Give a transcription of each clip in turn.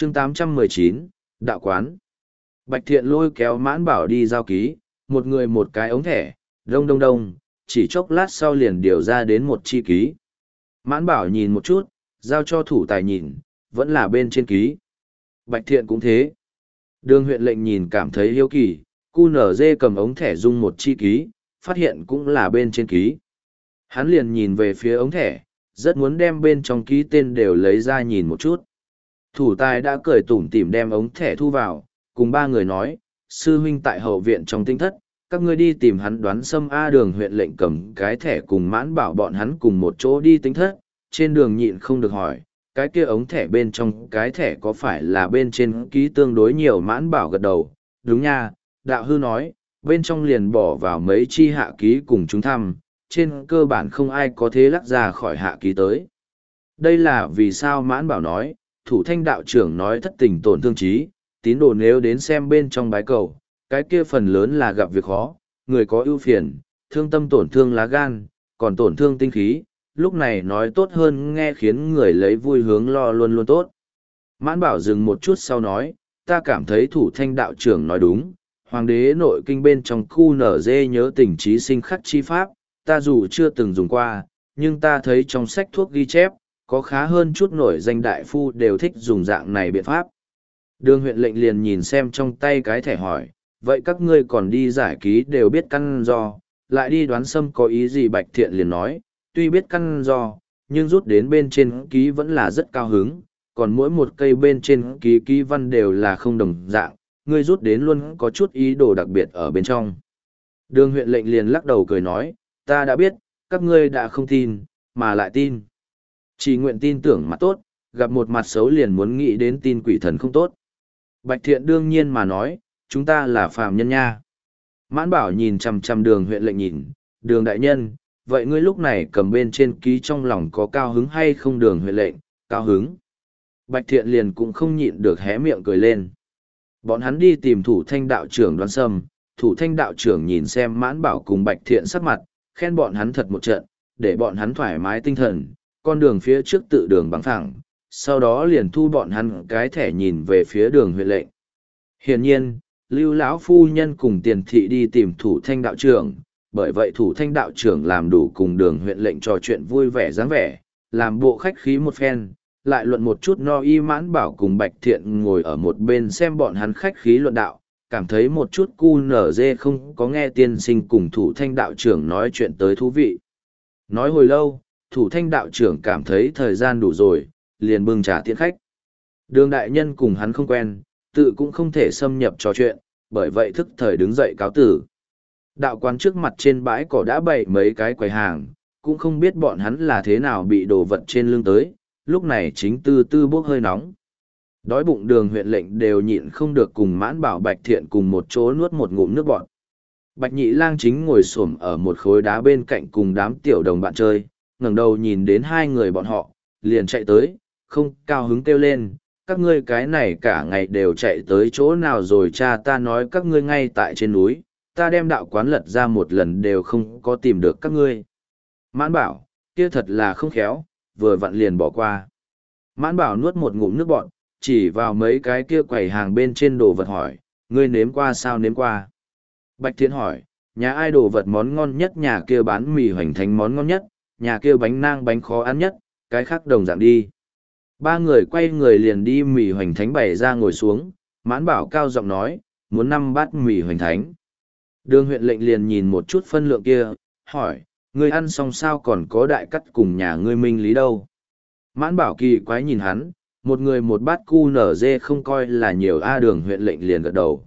chương 819, đạo quán. Bạch Thiện lôi kéo Mãn Bảo đi giao ký, một người một cái ống thẻ, đông đông đông, chỉ chốc lát sau liền điều ra đến một chi ký. Mãn Bảo nhìn một chút, giao cho thủ tài nhìn, vẫn là bên trên ký. Bạch Thiện cũng thế. Đường huyện lệnh nhìn cảm thấy hiếu kỳ, QNZ cầm ống thẻ dung một chi ký, phát hiện cũng là bên trên ký. Hắn liền nhìn về phía ống thẻ, rất muốn đem bên trong ký tên đều lấy ra nhìn một chút. Thủ tài đã cười tủm tỉm đem ống thẻ thu vào, cùng ba người nói, sư huynh tại hậu viện trong tinh thất, các ngươi đi tìm hắn đoán xâm A. Đường huyện lệnh cầm cái thẻ cùng Mãn Bảo bọn hắn cùng một chỗ đi tinh thất, trên đường nhịn không được hỏi, cái kia ống thẻ bên trong cái thẻ có phải là bên trên ký tương đối nhiều. Mãn Bảo gật đầu, đúng nha, đạo hư nói, bên trong liền bỏ vào mấy chi hạ ký cùng chúng thăm, trên cơ bản không ai có thế lắc ra khỏi hạ ký tới. Đây là vì sao? Mãn Bảo nói, thủ thanh đạo trưởng nói thất tình tổn thương trí, tín đồ nếu đến xem bên trong bái cầu, cái kia phần lớn là gặp việc khó, người có ưu phiền, thương tâm tổn thương lá gan, còn tổn thương tinh khí, lúc này nói tốt hơn nghe khiến người lấy vui hướng lo luôn luôn tốt. Mãn Bảo dừng một chút sau nói, ta cảm thấy thủ thanh đạo trưởng nói đúng, hoàng đế nội kinh bên trong khu nở dê nhớ tình trí sinh khắc chi pháp, ta dù chưa từng dùng qua, nhưng ta thấy trong sách thuốc ghi chép, có khá hơn chút nổi danh đại phu đều thích dùng dạng này biện pháp. Đường huyện lệnh liền nhìn xem trong tay cái thẻ hỏi, vậy các ngươi còn đi giải ký đều biết căn do, lại đi đoán xâm có ý gì? Bạch Thiện liền nói, tuy biết căn do, nhưng rút đến bên trên ký vẫn là rất cao hứng, còn mỗi một cây bên trên ký ký văn đều là không đồng dạng, ngươi rút đến luôn có chút ý đồ đặc biệt ở bên trong. Đường huyện lệnh liền lắc đầu cười nói, ta đã biết, các ngươi đã không tin, mà lại tin. Chỉ nguyện tin tưởng mặt tốt, gặp một mặt xấu liền muốn nghĩ đến tin quỷ thần không tốt. Bạch Thiện đương nhiên mà nói, chúng ta là phàm nhân nha. Mãn Bảo nhìn chằm chằm đường huyện lệnh nhìn, đường đại nhân, vậy ngươi lúc này cầm bên trên ký trong lòng có cao hứng hay không? Đường huyện lệnh, cao hứng. Bạch Thiện liền cũng không nhịn được hé miệng cười lên. Bọn hắn đi tìm thủ thanh đạo trưởng đoán xâm, thủ thanh đạo trưởng nhìn xem Mãn Bảo cùng Bạch Thiện sắc mặt, khen bọn hắn thật một trận, để bọn hắn thoải mái tinh thần, con đường phía trước tự đường bằng phẳng, sau đó liền thu bọn hắn cái thẻ nhìn về phía đường huyện lệnh. Hiển nhiên, Lưu lão phu nhân cùng Tiền thị đi tìm thủ thanh đạo trưởng, bởi vậy thủ thanh đạo trưởng làm đủ cùng đường huyện lệnh trò chuyện vui vẻ dáng vẻ, làm bộ khách khí một phen, lại luận một chút no y. Mãn Bảo cùng Bạch Thiện ngồi ở một bên xem bọn hắn khách khí luận đạo, cảm thấy một chút QNZ không có nghe tiên sinh cùng thủ thanh đạo trưởng nói chuyện tới thú vị. Nói hồi lâu, thủ thanh đạo trưởng cảm thấy thời gian đủ rồi, liền bưng trà tiễn khách. Đường đại nhân cùng hắn không quen, tự cũng không thể xâm nhập trò chuyện, bởi vậy thức thời đứng dậy cáo tử. Đạo quán trước mặt trên bãi cỏ đã bày mấy cái quầy hàng, cũng không biết bọn hắn là thế nào bị đồ vật trên lưng tới, lúc này chính tư tư bốc hơi nóng. Đói bụng đường huyện lệnh đều nhịn không được cùng Mãn Bảo Bạch Thiện cùng một chỗ nuốt một ngụm nước bọt. Bạch Nhị Lang chính ngồi xổm ở một khối đá bên cạnh cùng đám tiểu đồng bạn chơi, ngẩng đầu nhìn đến hai người bọn họ, liền chạy tới, không cao hứng kêu lên, các ngươi cái này cả ngày đều chạy tới chỗ nào rồi? Cha ta nói các ngươi ngay tại trên núi, ta đem đạo quán lật ra một lần đều không có tìm được các ngươi. Mãn Bảo, kia thật là không khéo, vừa vặn liền bỏ qua. Mãn Bảo nuốt một ngụm nước bọt, chỉ vào mấy cái kia quầy hàng bên trên đồ vật hỏi, ngươi nếm qua sao? Nếm qua. Bạch Thiện hỏi, nhà ai đồ vật món ngon nhất? Nhà kia bán mì hoành thánh món ngon nhất, nhà kia bánh nang bánh khó ăn nhất, cái khác đồng dạng đi. Ba người quay người liền đi mì hoành thánh bày ra ngồi xuống, Mãn Bảo cao giọng nói, muốn 5 bát mì hoành thánh. Đường huyện lệnh liền nhìn một chút phân lượng kia, hỏi, ngươi ăn xong sao còn có đại cắt cùng nhà ngươi minh lý đâu? Mãn Bảo kỳ quái nhìn hắn, một người một bát QNZ không coi là nhiều. Đường huyện lệnh liền gật đầu.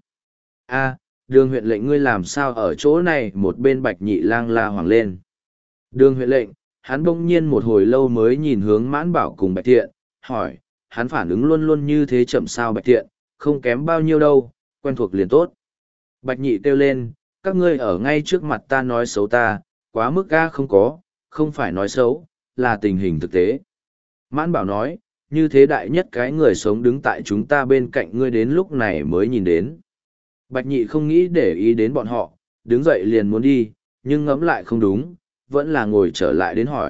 Đường huyện lệnh ngươi làm sao ở chỗ này? Một bên Bạch Nhị Lang la hoảng lên. Đường huyện lệnh, hắn bỗng nhiên một hồi lâu mới nhìn hướng Mãn Bảo cùng Bạch Thiện, hỏi, hắn phản ứng luôn luôn như thế chậm sao? Bạch Thiện, không kém bao nhiêu đâu, quen thuộc liền tốt. Bạch Nhị kêu lên, các ngươi ở ngay trước mặt ta nói xấu ta, quá mức. Không có, không phải nói xấu, là tình hình thực tế. Mãn Bảo nói, như thế đại nhất cái người sống đứng tại chúng ta bên cạnh ngươi đến lúc này mới nhìn đến. Bạch Nhị không nghĩ để ý đến bọn họ, đứng dậy liền muốn đi, nhưng ngẫm lại không đúng, vẫn là ngồi trở lại đến hỏi,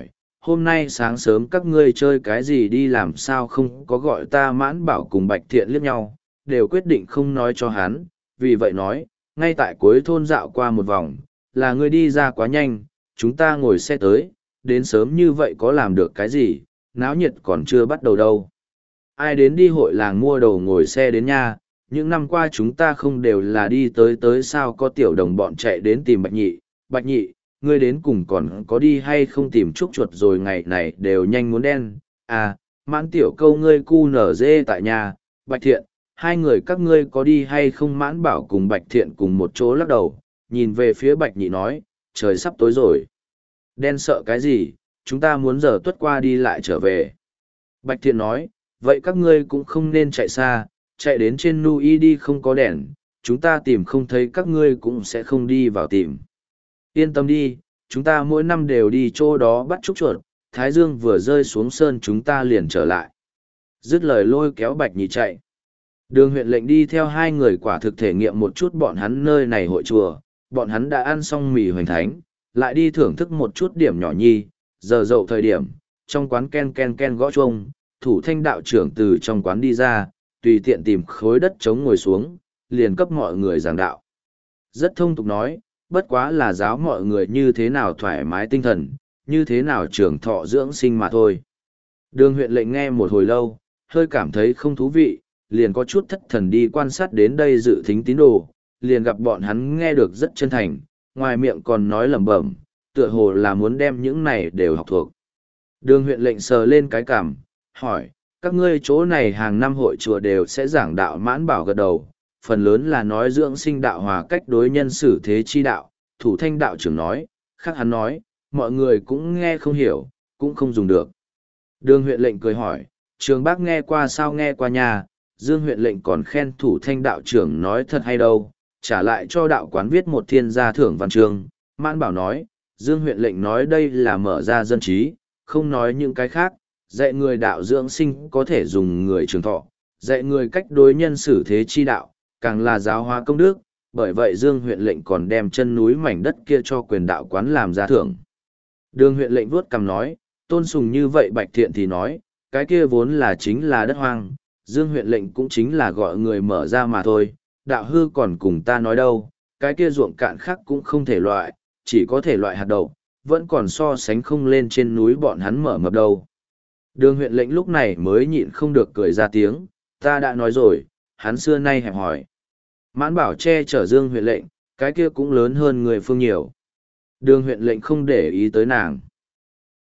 hôm nay sáng sớm các ngươi chơi cái gì đi làm sao không có gọi ta. Mãn Bảo cùng Bạch Thiện liếc nhau, đều quyết định không nói cho hắn, vì vậy nói, ngay tại cuối thôn dạo qua một vòng, là ngươi đi ra quá nhanh, chúng ta ngồi xe tới, đến sớm như vậy có làm được cái gì, náo nhiệt còn chưa bắt đầu đâu. Ai đến đi hội làng mua đồ ngồi xe đến nha, những năm qua chúng ta không đều là đi tới sao. Có tiểu đồng bọn chạy đến tìm Bạch Nhị, ngươi đến cùng còn có đi hay không tìm Trúc Chuột rồi, ngày này đều nhanh muốn đen. À, Mãn tiểu câu ngươi cu nở dê tại nhà, Bạch Thiện, hai người các ngươi có đi hay không. Mãn Bảo cùng Bạch Thiện cùng một chỗ lắc đầu, nhìn về phía Bạch Nhị nói, trời sắp tối rồi. Đen sợ cái gì, chúng ta muốn giờ tuất qua đi lại trở về. Bạch Thiện nói, vậy các ngươi cũng không nên chạy xa, chạy đến trên núi đi không có đèn, chúng ta tìm không thấy các ngươi cũng sẽ không đi vào tìm. Yên tâm đi, chúng ta mỗi năm đều đi chỗ đó bắt trúc chuột, Thái Dương vừa rơi xuống sơn chúng ta liền trở lại. Dứt lời lôi kéo Bạch Nhị chạy. Đường huyện lệnh đi theo hai người quả thực thể nghiệm một chút bọn hắn nơi này hội chùa, bọn hắn đã ăn xong mì hoành thánh, lại đi thưởng thức một chút điểm nhỏ nhi, giờ dậu thời điểm, trong quán ken ken ken gõ chuông, Thủ Thanh đạo trưởng từ trong quán đi ra, tùy tiện tìm khối đất trống ngồi xuống, liền cấp mọi người giảng đạo. Rất thông tục nói, bất quá là giáo mọi người như thế nào thoải mái tinh thần, như thế nào trường thọ dưỡng sinh mà thôi. Đường huyện lệnh nghe một hồi lâu, hơi cảm thấy không thú vị, liền có chút thất thần đi quan sát đến đây dự thính tín đồ, liền gặp bọn hắn nghe được rất chân thành, ngoài miệng còn nói lẩm bẩm, tựa hồ là muốn đem những này đều học thuộc. Đường huyện lệnh sờ lên cái cảm, hỏi, các ngươi chỗ này hàng năm hội chùa đều sẽ giảng đạo. Mãn Bảo gật đầu, phần lớn là nói dưỡng sinh đạo hòa cách đối nhân xử thế chi đạo. Thủ Thanh đạo trưởng nói, khác hắn nói, mọi người cũng nghe không hiểu, cũng không dùng được. Đường huyện lệnh cười hỏi, Trường Bác nghe qua sao? Nghe qua nhà. Dương huyện lệnh còn khen Thủ Thanh đạo trưởng nói thật hay đâu, trả lại cho đạo quán viết một thiên gia thưởng văn chương. Mãn Bảo nói, Dương huyện lệnh nói đây là mở ra dân trí, không nói những cái khác, dạy người đạo dưỡng sinh có thể dùng người trường thọ, dạy người cách đối nhân xử thế chi đạo, càng là giáo hóa công đức, bởi vậy Dương huyện lệnh còn đem chân núi mảnh đất kia cho quyền đạo quán làm gia thưởng. Đường huyện lệnh vuốt cằm nói, tôn sùng như vậy. Bạch Thiện thì nói, cái kia vốn là chính là đất hoang, Dương huyện lệnh cũng chính là gọi người mở ra mà thôi, đạo hư còn cùng ta nói đâu, cái kia ruộng cạn khác cũng không thể loại, chỉ có thể loại hạt đậu, vẫn còn so sánh không lên trên núi bọn hắn mở mập đâu. Đường huyện lệnh lúc này mới nhịn không được cười ra tiếng, ta đã nói rồi, hắn xưa nay hẹp hỏi. Mãn Bảo che chở Dương huyện lệnh, cái kia cũng lớn hơn người phương nhiều. Đường huyện lệnh không để ý tới nàng.